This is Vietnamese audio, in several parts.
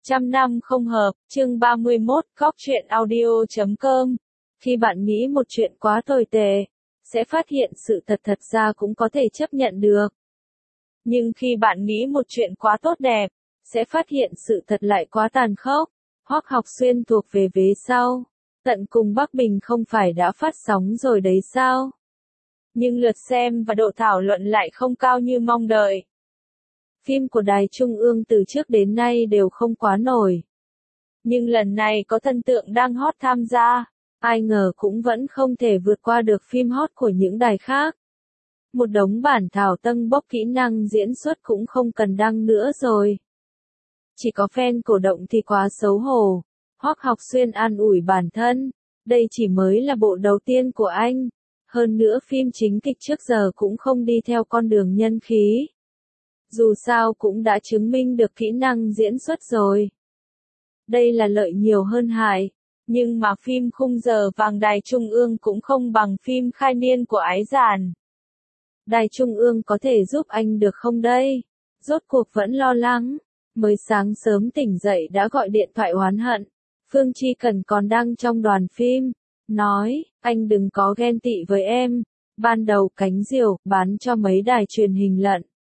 Trăm năm không hợp, chương 31, góc truyện audio.com. Khi bạn nghĩ một chuyện quá tồi tệ, sẽ phát hiện sự thật ra cũng có thể chấp nhận được. Nhưng khi bạn nghĩ một chuyện quá tốt đẹp, sẽ phát hiện sự thật lại quá tàn khốc. Hoắc Học Xuyên thuộc về vế sau. Tận cùng Bắc Bình không phải đã phát sóng rồi đấy sao? Nhưng lượt xem và độ thảo luận lại không cao như mong đợi. Phim của Đài Trung ương từ trước đến nay đều không quá nổi. Nhưng lần này có thần tượng đang hot tham gia, ai ngờ cũng vẫn không thể vượt qua được phim hot của những đài khác. Một đống bản thảo tâng bốc kỹ năng diễn xuất cũng không cần đăng nữa rồi. Chỉ có fan cổ động thì quá xấu hổ. Hoắc Học Xuyên an ủi bản thân, đây chỉ mới là bộ đầu tiên của anh. Hơn nữa phim chính kịch trước giờ cũng không đi theo con đường nhân khí. Dù sao cũng đã chứng minh được kỹ năng diễn xuất rồi. Đây là lợi nhiều hơn hại, nhưng mà phim khung giờ vàng Đài Trung ương cũng không bằng phim khai niên của Ái Giản. Đài Trung ương có thể giúp anh được không đây? Rốt cuộc vẫn lo lắng, mới sáng sớm tỉnh dậy đã gọi điện thoại oán hận. Phương Chi Cần còn đang trong đoàn phim, nói, anh đừng có ghen tị với em, ban đầu cánh diều bán cho mấy đài truyền hình lận.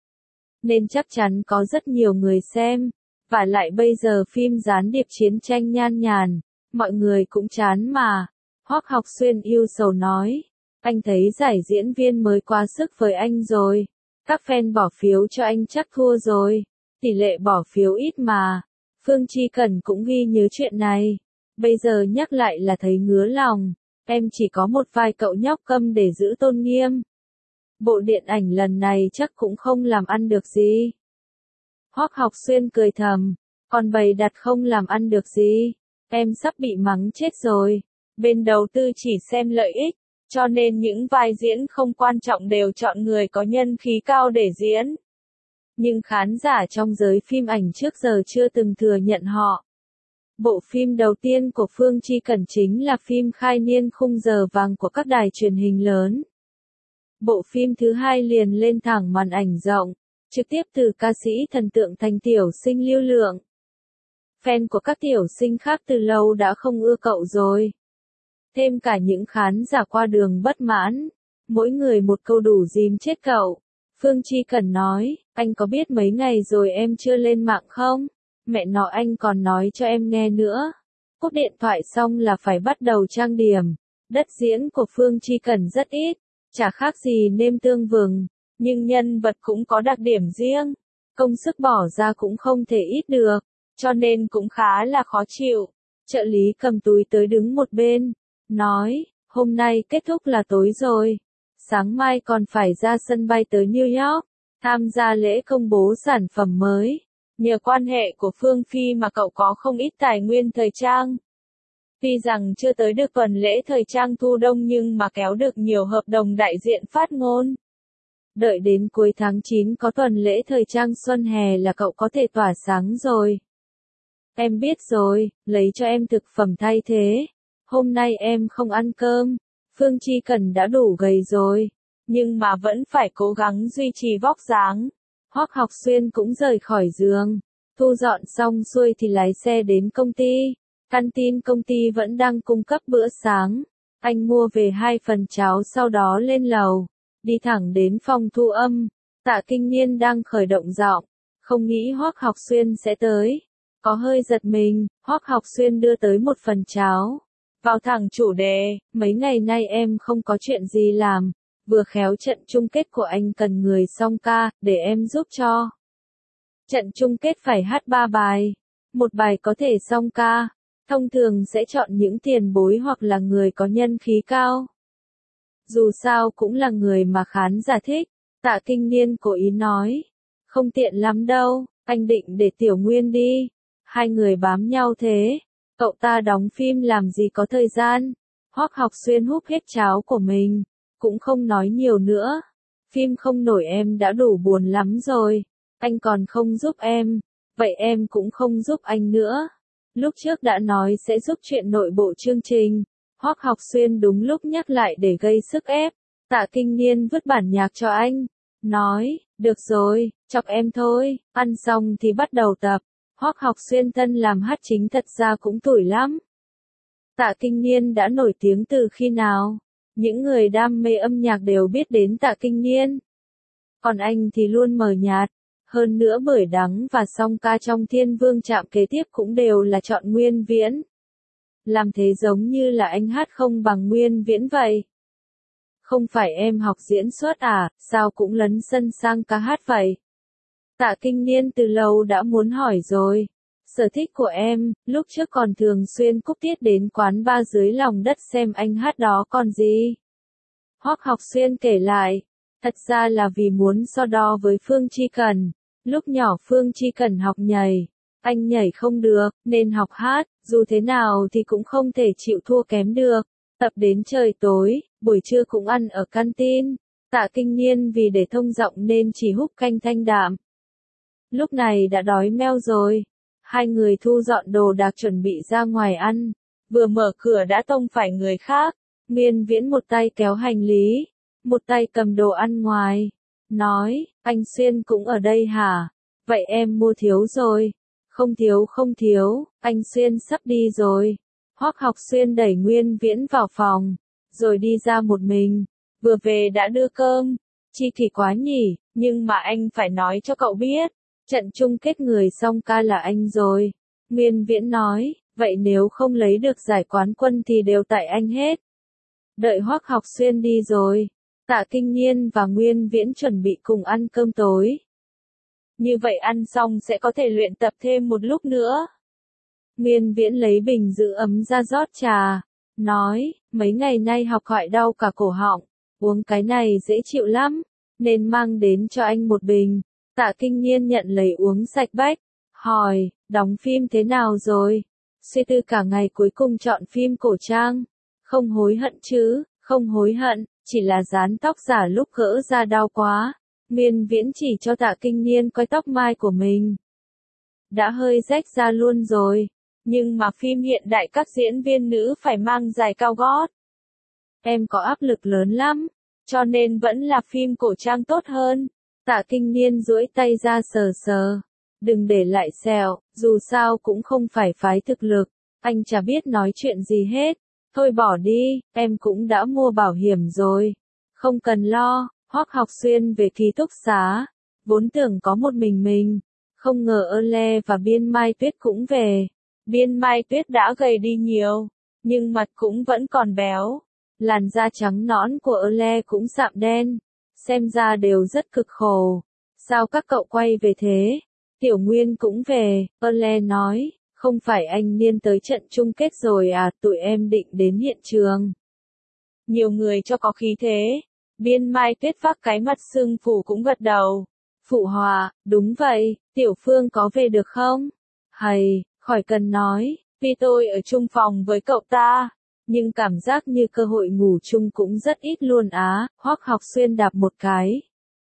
Nên chắc chắn có rất nhiều người xem, và lại bây giờ phim gián điệp chiến tranh nhan nhàn, mọi người cũng chán mà. Hoắc Học Xuyên yêu sầu nói, anh thấy giải diễn viên mới quá sức với anh rồi, các fan bỏ phiếu cho anh chắc thua rồi, tỷ lệ bỏ phiếu ít mà. Phương Chi Cần cũng ghi nhớ chuyện này, bây giờ nhắc lại là thấy ngứa lòng, em chỉ có một vài cậu nhóc câm để giữ tôn nghiêm. Bộ điện ảnh lần này chắc cũng không làm ăn được gì. Hoắc Học Xuyên cười thầm, còn bày đặt không làm ăn được gì, em sắp bị mắng chết rồi. Bên đầu tư chỉ xem lợi ích, cho nên những vai diễn không quan trọng đều chọn người có nhân khí cao để diễn. Nhưng khán giả trong giới phim ảnh trước giờ chưa từng thừa nhận họ. Bộ phim đầu tiên của Phương Chi Cần chính là phim khai niên khung giờ vàng của các đài truyền hình lớn. Bộ phim thứ hai liền lên thẳng màn ảnh rộng, trực tiếp từ ca sĩ thần tượng thành tiểu sinh lưu lượng. Fan của các tiểu sinh khác từ lâu đã không ưa cậu rồi. Thêm cả những khán giả qua đường bất mãn, mỗi người một câu đủ dìm chết cậu. Phương Chi Cần nói, anh có biết mấy ngày rồi em chưa lên mạng không? Mẹ nó anh còn nói cho em nghe nữa. Cúp điện thoại xong là phải bắt đầu trang điểm. Đất diễn của Phương Chi Cần rất ít, chả khác gì nêm tương vừng, nhưng nhân vật cũng có đặc điểm riêng. Công sức bỏ ra cũng không thể ít được, cho nên cũng khá là khó chịu. Trợ lý cầm túi tới đứng một bên, nói, hôm nay kết thúc là tối rồi. Sáng mai còn phải ra sân bay tới New York, tham gia lễ công bố sản phẩm mới. Nhờ quan hệ của Phương Phi mà cậu có không ít tài nguyên thời trang. Tuy rằng chưa tới được tuần lễ thời trang thu đông nhưng mà kéo được nhiều hợp đồng đại diện phát ngôn. Đợi đến cuối tháng 9 có tuần lễ thời trang xuân hè là cậu có thể tỏa sáng rồi. Em biết rồi, lấy cho em thực phẩm thay thế. Hôm nay em không ăn cơm. Phương Chi Cần đã đủ gầy rồi, nhưng mà vẫn phải cố gắng duy trì vóc dáng. Hoắc Học Xuyên cũng rời khỏi giường, thu dọn xong xuôi thì lái xe đến công ty. Canteen công ty vẫn đang cung cấp bữa sáng. Anh mua về 2 phần cháo sau đó lên lầu, đi thẳng đến phòng thu âm. Tạ Kinh Niên đang khởi động giọng, không nghĩ Hoắc Học Xuyên sẽ tới. Có hơi giật mình, Hoắc Học Xuyên đưa tới 1 phần cháo. Vào thẳng chủ đề, mấy ngày nay em không có chuyện gì làm, vừa khéo trận chung kết của anh cần người song ca, để em giúp cho. Trận chung kết phải hát 3 bài, một bài có thể song ca, thông thường sẽ chọn những tiền bối hoặc là người có nhân khí cao. Dù sao cũng là người mà khán giả thích, Tạ Kinh Niên cố ý nói, không tiện lắm đâu, anh định để Tiểu Nguyên đi, hai người bám nhau thế. Cậu ta đóng phim làm gì có thời gian. Hoắc Học Xuyên húp hết cháo của mình, cũng không nói nhiều nữa. Phim không nổi em đã đủ buồn lắm rồi, anh còn không giúp em, vậy em cũng không giúp anh nữa. Lúc trước đã nói sẽ giúp chuyện nội bộ chương trình, Hoắc Học Xuyên đúng lúc nhắc lại để gây sức ép. Tạ Kinh Niên vứt bản nhạc cho anh, nói, được rồi, chọc em thôi, ăn xong thì bắt đầu tập. Hoắc Học Xuyên tân làm hát chính thật ra cũng tủi lắm. Tạ Kinh Niên đã nổi tiếng từ khi nào? Những người đam mê âm nhạc đều biết đến Tạ Kinh Niên. Còn anh thì luôn mờ nhạt. Hơn nữa Bưởi Đắng và song ca trong Thiên Vương Trạm kế tiếp cũng đều là chọn Nguyên Viễn. Làm thế giống như là anh hát không bằng Nguyên Viễn vậy. Không phải em học diễn xuất à, sao cũng lấn sân sang ca hát vậy? Tạ Kinh Niên từ lâu đã muốn hỏi rồi. Sở thích của em, lúc trước còn thường xuyên cúp tiết đến quán bar dưới lòng đất xem anh hát đó còn gì. Hoắc Học Xuyên kể lại, thật ra là vì muốn so đo với Phương Chi Cần. Lúc nhỏ Phương Chi Cần học nhảy, anh nhảy không được, nên học hát, dù thế nào thì cũng không thể chịu thua kém được. Tập đến trời tối, buổi trưa cũng ăn ở canteen. Tạ Kinh Niên vì để thông giọng nên chỉ húp canh thanh đạm. Lúc này đã đói meo rồi. Hai người thu dọn đồ đạc chuẩn bị ra ngoài ăn. Vừa mở cửa đã tông phải người khác. Nguyên Viễn một tay kéo hành lý, một tay cầm đồ ăn ngoài. Nói, anh Xuyên cũng ở đây hả? Vậy em mua thiếu rồi. Không thiếu, anh Xuyên sắp đi rồi. Hoắc Học Xuyên đẩy Nguyên Viễn vào phòng, rồi đi ra một mình. Vừa về đã đưa cơm. Chi kỳ quá nhỉ, nhưng mà anh phải nói cho cậu biết. Trận chung kết người song ca là anh rồi. Nguyên Viễn nói, vậy nếu không lấy được giải quán quân thì đều tại anh hết. Đợi Hoắc Học Xuyên đi rồi, Tạ Kinh Niên và Nguyên Viễn chuẩn bị cùng ăn cơm tối. Như vậy ăn xong sẽ có thể luyện tập thêm một lúc nữa. Nguyên Viễn lấy bình giữ ấm ra rót trà, nói, mấy ngày nay học gọi đau cả cổ họng, uống cái này dễ chịu lắm, nên mang đến cho anh một bình. Tạ Kinh Niên nhận lấy uống sạch bách, hỏi, đóng phim thế nào rồi? Suy tư cả ngày cuối cùng chọn phim cổ trang. Không hối hận chứ, không hối hận, chỉ là dán tóc giả lúc gỡ ra đau quá. Nguyên Viễn chỉ cho Tạ Kinh Niên coi tóc mai của mình. Đã hơi rách ra luôn rồi, nhưng mà phim hiện đại các diễn viên nữ phải mang giày cao gót. Em có áp lực lớn lắm, cho nên vẫn là phim cổ trang tốt hơn. Tạ Kinh Niên duỗi tay ra sờ sờ. Đừng để lại sẹo, dù sao cũng không phải phái thực lực. Anh chả biết nói chuyện gì hết. Thôi bỏ đi, em cũng đã mua bảo hiểm rồi. Không cần lo. Hoắc Học Xuyên về ký túc xá. Vốn tưởng có một mình. Không ngờ Ơ-le và Biên Mai Tuyết cũng về. Biên Mai Tuyết đã gầy đi nhiều, nhưng mặt cũng vẫn còn béo. Làn da trắng nõn của Ơ-le cũng sạm đen. Xem ra đều rất cực khổ. Sao các cậu quay về thế? Tiểu Nguyên cũng về, Ơ-le nói, không phải anh Niên tới trận chung kết rồi à, tụi em định đến hiện trường. Nhiều người cho có khí thế. Biên Mai Tuyết vác cái mặt sưng phù cũng gật đầu. Phụ hòa, đúng vậy, Tiểu Phương có về được không? Hầy, khỏi cần nói, vì tôi ở chung phòng với cậu ta. Nhưng cảm giác như cơ hội ngủ chung cũng rất ít luôn á, Hoắc Học Xuyên đạp một cái.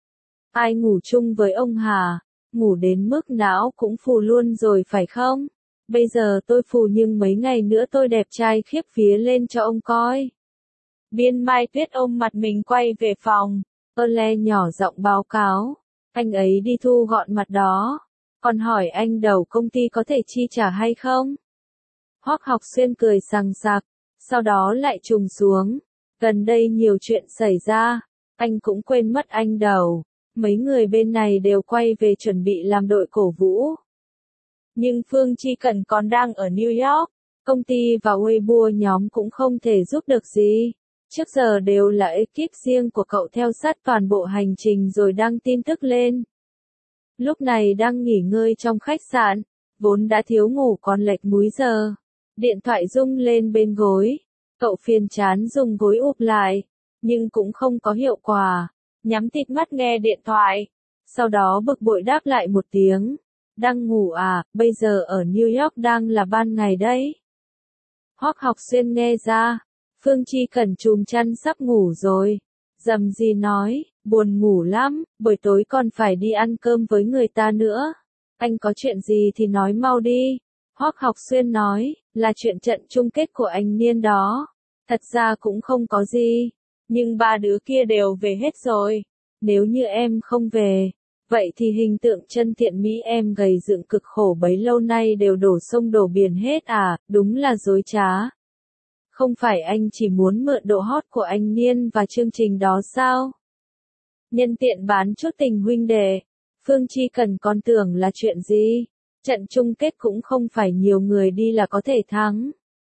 Ai ngủ chung với ông hả? Ngủ đến mức não cũng phù luôn rồi phải không? Bây giờ tôi phù nhưng mấy ngày nữa tôi đẹp trai khiếp vía lên cho ông coi. Biên Mai Tuyết ôm mặt mình quay về phòng. Ơ-le nhỏ giọng báo cáo. Anh ấy đi thu gọn mặt đó. Còn hỏi anh đầu công ty có thể chi trả hay không? Hoắc Học Xuyên cười sằng sặc. Sau đó lại trùng xuống. Gần đây nhiều chuyện xảy ra. Anh cũng quên mất anh đầu. Mấy người bên này đều quay về chuẩn bị làm đội cổ vũ. Nhưng Phương Chi Cần còn đang ở New York. Công ty và Weibo nhóm cũng không thể giúp được gì. Trước giờ đều là ekip riêng của cậu theo sát toàn bộ hành trình rồi đăng tin tức lên. Lúc này đang nghỉ ngơi trong khách sạn, vốn đã thiếu ngủ còn lệch múi giờ. Điện thoại rung lên bên gối. Cậu phiền chán dùng gối úp lại, nhưng cũng không có hiệu quả. Nhắm tịt mắt nghe điện thoại. Sau đó bực bội đáp lại một tiếng. Đang ngủ à, bây giờ ở New York đang là ban ngày đấy. Hoắc Học Xuyên nghe ra. Phương Chi Cần chùm chăn sắp ngủ rồi. Dầm gì nói, buồn ngủ lắm, buổi tối còn phải đi ăn cơm với người ta nữa. Anh có chuyện gì thì nói mau đi. Hoắc Học Xuyên nói, là chuyện trận chung kết của anh Niên đó. Thật ra cũng không có gì. Nhưng ba đứa kia đều về hết rồi. Nếu như em không về, Vậy thì hình tượng chân thiện mỹ em gầy dựng cực khổ bấy lâu nay đều đổ sông đổ biển hết à, đúng là dối trá. Không phải anh chỉ muốn mượn độ hot của anh Niên và chương trình đó sao? Nhân tiện bán chút tình huynh đệ. Phương Chi Cần con tưởng là chuyện gì? Trận chung kết cũng không phải nhiều người đi là có thể thắng.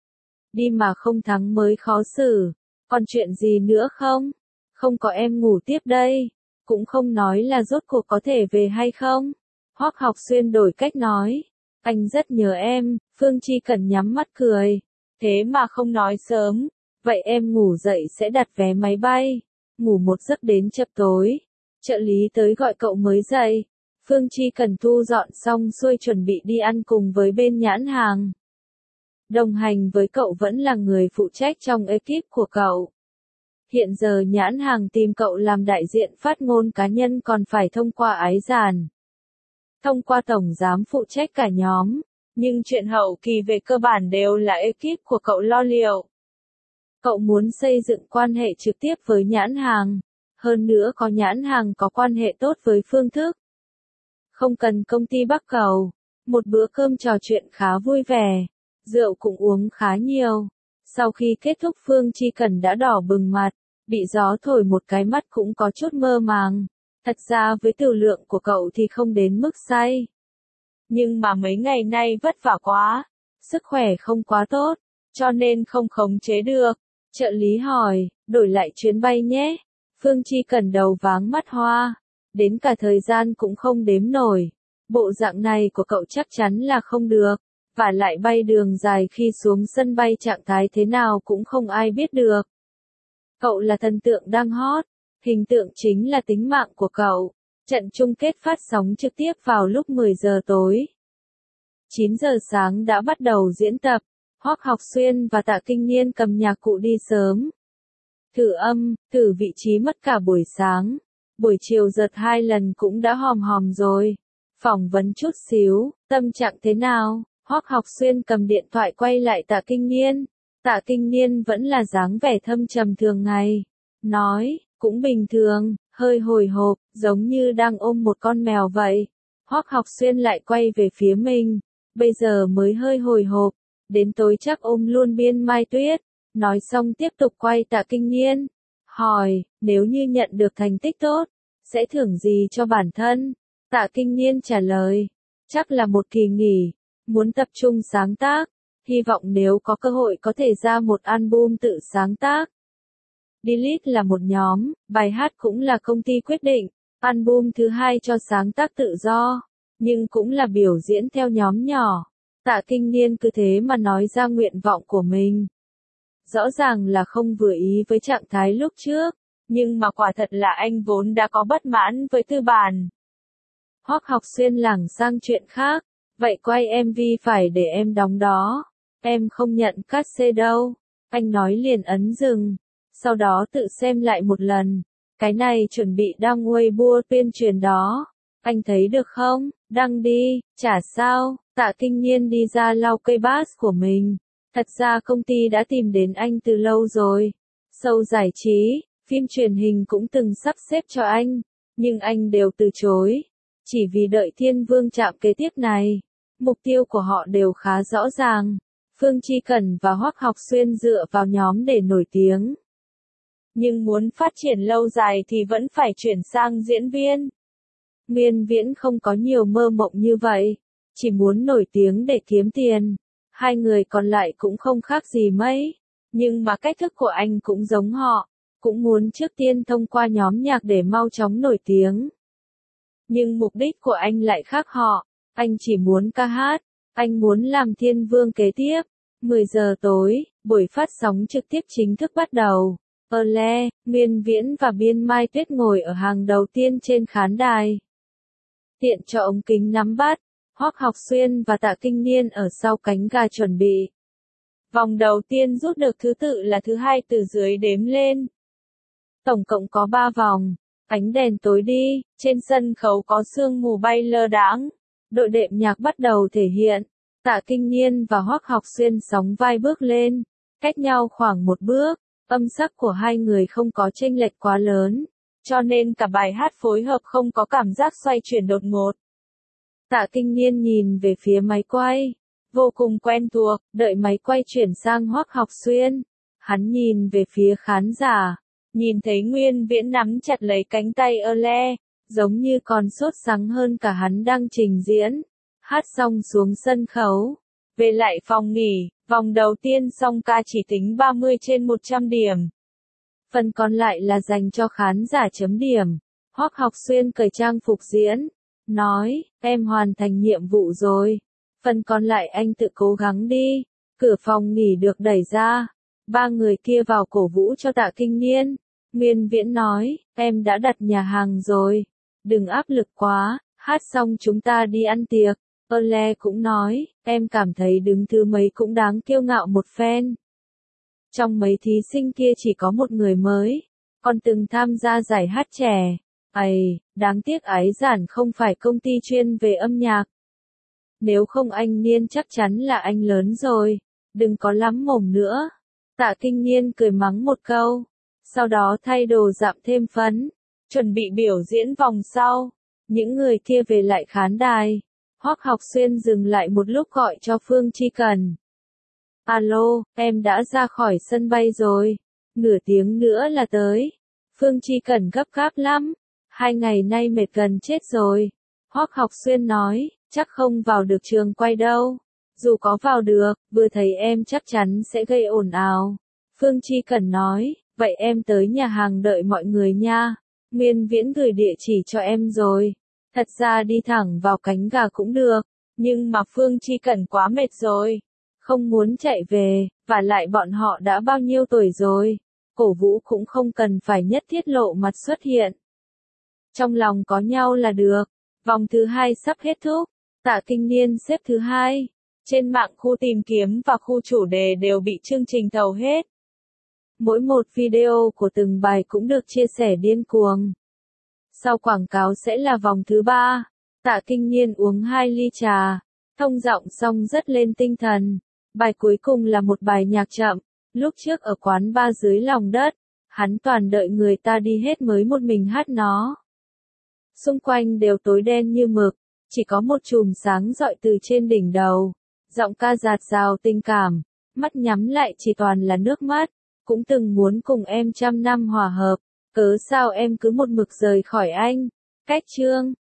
Đi mà không thắng mới khó xử. Còn chuyện gì nữa không? Không có em ngủ tiếp đây. Cũng không nói là rốt cuộc có thể về hay không. Hoắc Học Xuyên đổi cách nói. Anh rất nhớ em, Phương Chi Cần nhắm mắt cười. Thế mà không nói sớm. Vậy em ngủ dậy sẽ đặt vé máy bay. Ngủ một giấc đến chập tối. Trợ lý tới gọi cậu mới dậy. Phương Chi Cần thu dọn xong xuôi chuẩn bị đi ăn cùng với bên nhãn hàng. Đồng hành với cậu vẫn là người phụ trách trong ekip của cậu. Hiện giờ nhãn hàng tìm cậu làm đại diện phát ngôn cá nhân còn phải thông qua ái giàn. Thông qua tổng giám phụ trách cả nhóm. Nhưng chuyện hậu kỳ về cơ bản đều là ekip của cậu lo liệu. Cậu muốn xây dựng quan hệ trực tiếp với nhãn hàng. Hơn nữa có nhãn hàng có quan hệ tốt với Phương Thức. Không cần công ty bắt cầu. Một bữa cơm trò chuyện khá vui vẻ. Rượu cũng uống khá nhiều. Sau khi kết thúc Phương Chi Cần đã đỏ bừng mặt. Bị gió thổi một cái mắt cũng có chút mơ màng. Thật ra với tiểu lượng của cậu thì không đến mức say. Nhưng mà mấy ngày nay vất vả quá. Sức khỏe không quá tốt. Cho nên không khống chế được. Trợ lý hỏi, đổi lại chuyến bay nhé. Phương Chi Cần đầu váng mắt hoa. Đến cả thời gian cũng không đếm nổi. Bộ dạng này của cậu chắc chắn là không được. Và lại bay đường dài khi xuống sân bay trạng thái thế nào cũng không ai biết được. Cậu là thần tượng đang hot. Hình tượng chính là tính mạng của cậu. Trận chung kết phát sóng trực tiếp vào lúc 10 giờ tối. 9 giờ sáng đã bắt đầu diễn tập. Hoắc Học Xuyên và Tạ Kinh Niên cầm nhạc cụ đi sớm. Thử âm, thử vị trí mất cả buổi sáng. Buổi chiều giật 2 lần cũng đã hòm hòm rồi. Phỏng vấn chút xíu, tâm trạng thế nào? Hoắc Học Xuyên cầm điện thoại quay lại Tạ Kinh Niên. Tạ Kinh Niên vẫn là dáng vẻ thâm trầm thường ngày. Nói, cũng bình thường, hơi hồi hộp, giống như đang ôm một con mèo vậy. Hoắc Học Xuyên lại quay về phía mình. Bây giờ mới hơi hồi hộp. Đến tối chắc ôm luôn Biên Mai Tuyết. Nói xong tiếp tục quay Tạ Kinh Niên. Hỏi, nếu như nhận được thành tích tốt, sẽ thưởng gì cho bản thân? Tạ Kinh Niên trả lời, chắc là một kỳ nghỉ, muốn tập trung sáng tác, hy vọng nếu có cơ hội có thể ra một album tự sáng tác. Delete là một nhóm, bài hát cũng là công ty quyết định, album thứ hai cho sáng tác tự do, nhưng cũng là biểu diễn theo nhóm nhỏ. Tạ Kinh Niên cứ thế mà nói ra nguyện vọng của mình. Rõ ràng là không vừa ý với trạng thái lúc trước, nhưng mà quả thật là anh vốn đã có bất mãn với tư bản. Hoắc Học Xuyên lảng sang chuyện khác, vậy quay MV phải để em đóng đó, em không nhận cát-xê đâu. Anh nói liền ấn dừng, sau đó tự xem lại một lần, cái này chuẩn bị đăng Weibo tuyên truyền đó, anh thấy được không, đăng đi, chả sao. Tạ Kinh Niên đi ra lau cây bass của mình. Thật ra công ty đã tìm đến anh từ lâu rồi. Show giải trí, phim truyền hình cũng từng sắp xếp cho anh, nhưng anh đều từ chối. Chỉ vì đợi Thiên Vương chạm kế tiếp này. Mục tiêu của họ đều khá rõ ràng. Phương Chi Cần và Hoắc Học Xuyên dựa vào nhóm để nổi tiếng. Nhưng muốn phát triển lâu dài thì vẫn phải chuyển sang diễn viên. Miên Viễn không có nhiều mơ mộng như vậy. Chỉ muốn nổi tiếng để kiếm tiền. Hai người còn lại cũng không khác gì mấy. Nhưng mà cách thức của anh cũng giống họ. Cũng muốn trước tiên thông qua nhóm nhạc để mau chóng nổi tiếng. Nhưng mục đích của anh lại khác họ. Anh chỉ muốn ca hát. Anh muốn làm Thiên Vương kế tiếp. 10 giờ tối, buổi phát sóng trực tiếp chính thức bắt đầu. Ole, Miên Viễn và Biên Mai Tuyết ngồi ở hàng đầu tiên trên khán đài. Tiện cho ống kính nắm bắt. Hoắc Học Xuyên và Tạ Kinh Niên ở sau cánh gà chuẩn bị. Vòng đầu tiên rút được thứ tự là thứ hai từ dưới đếm lên. Tổng cộng có 3 vòng. Ánh đèn tối đi, trên sân khấu có sương mù bay lơ đãng. Đội đệm nhạc bắt đầu thể hiện. Tạ Kinh Niên và Hoắc Học Xuyên sóng vai bước lên, cách nhau khoảng một bước. Âm sắc của hai người không có chênh lệch quá lớn. cho nên cả bài hát phối hợp không có cảm giác xoay chuyển đột ngột. Tạ Kinh Niên nhìn về phía máy quay, vô cùng quen thuộc, đợi máy quay chuyển sang Hoắc Học Xuyên. Hắn nhìn về phía khán giả, nhìn thấy Nguyên Viễn nắm chặt lấy cánh tay Le, giống như còn sốt sắng hơn cả hắn đang trình diễn. Hát xong xuống sân khấu, về lại phòng nghỉ, vòng đầu tiên song ca chỉ tính 30 trên 100 điểm. Phần còn lại là dành cho khán giả chấm điểm. Hoắc Học Xuyên cởi trang phục diễn, nói, em hoàn thành nhiệm vụ rồi. Phần còn lại anh tự cố gắng đi. Cửa phòng nghỉ được đẩy ra. Ba người kia vào cổ vũ cho Tạ Kinh Niên. Nguyên Viễn nói, em đã đặt nhà hàng rồi. Đừng áp lực quá, hát xong chúng ta đi ăn tiệc. Le cũng nói, em cảm thấy đứng thứ mấy cũng đáng kiêu ngạo một phen. Trong mấy thí sinh kia chỉ có một người mới, còn từng tham gia giải hát trẻ. Đáng tiếc Ái Giản không phải công ty chuyên về âm nhạc. Nếu không anh Niên chắc chắn là anh lớn rồi, đừng có lắm mồm nữa. Tạ Kinh Niên cười mắng một câu, sau đó thay đồ dặm thêm phấn, chuẩn bị biểu diễn vòng sau. Những người kia về lại khán đài. Hoắc Học Xuyên dừng lại một lúc gọi cho Phương Chi Cần. Alo, em đã ra khỏi sân bay rồi. Nửa tiếng nữa là tới. Phương Chi Cần gấp gáp lắm. 2 ngày nay mệt gần chết rồi. Hoắc Học Xuyên nói, chắc không vào được trường quay đâu. Dù có vào được, vừa thấy em chắc chắn sẽ gây ồn ào. Phương Chi Cần nói, vậy em tới nhà hàng đợi mọi người nha. Nguyên Viễn gửi địa chỉ cho em rồi. Thật ra đi thẳng vào cánh gà cũng được, nhưng mà Phương Chi Cần quá mệt rồi. Không muốn chạy về, và lại bọn họ đã bao nhiêu tuổi rồi. Cổ vũ cũng không cần phải nhất thiết lộ mặt xuất hiện. Trong lòng có nhau là được. Vòng thứ 2 sắp kết thúc. Tạ Kinh Niên xếp thứ 2. Trên mạng khu tìm kiếm và khu chủ đề đều bị chương trình thầu hết. Mỗi một video của từng bài cũng được chia sẻ điên cuồng. Sau quảng cáo sẽ là vòng thứ 3. Tạ Kinh Niên uống 2 ly trà, thông giọng xong rất lên tinh thần. Bài cuối cùng là một bài nhạc chậm. Lúc trước ở quán bar dưới lòng đất, hắn toàn đợi người ta đi hết mới một mình hát nó. Xung quanh đều tối đen như mực, chỉ có một chùm sáng rọi từ trên đỉnh đầu. Giọng ca dạt dào tình cảm, mắt nhắm lại chỉ toàn là nước mắt. Cũng từng muốn cùng em trăm năm hòa hợp, cớ sao em cứ một mực rời khỏi anh. Cách chương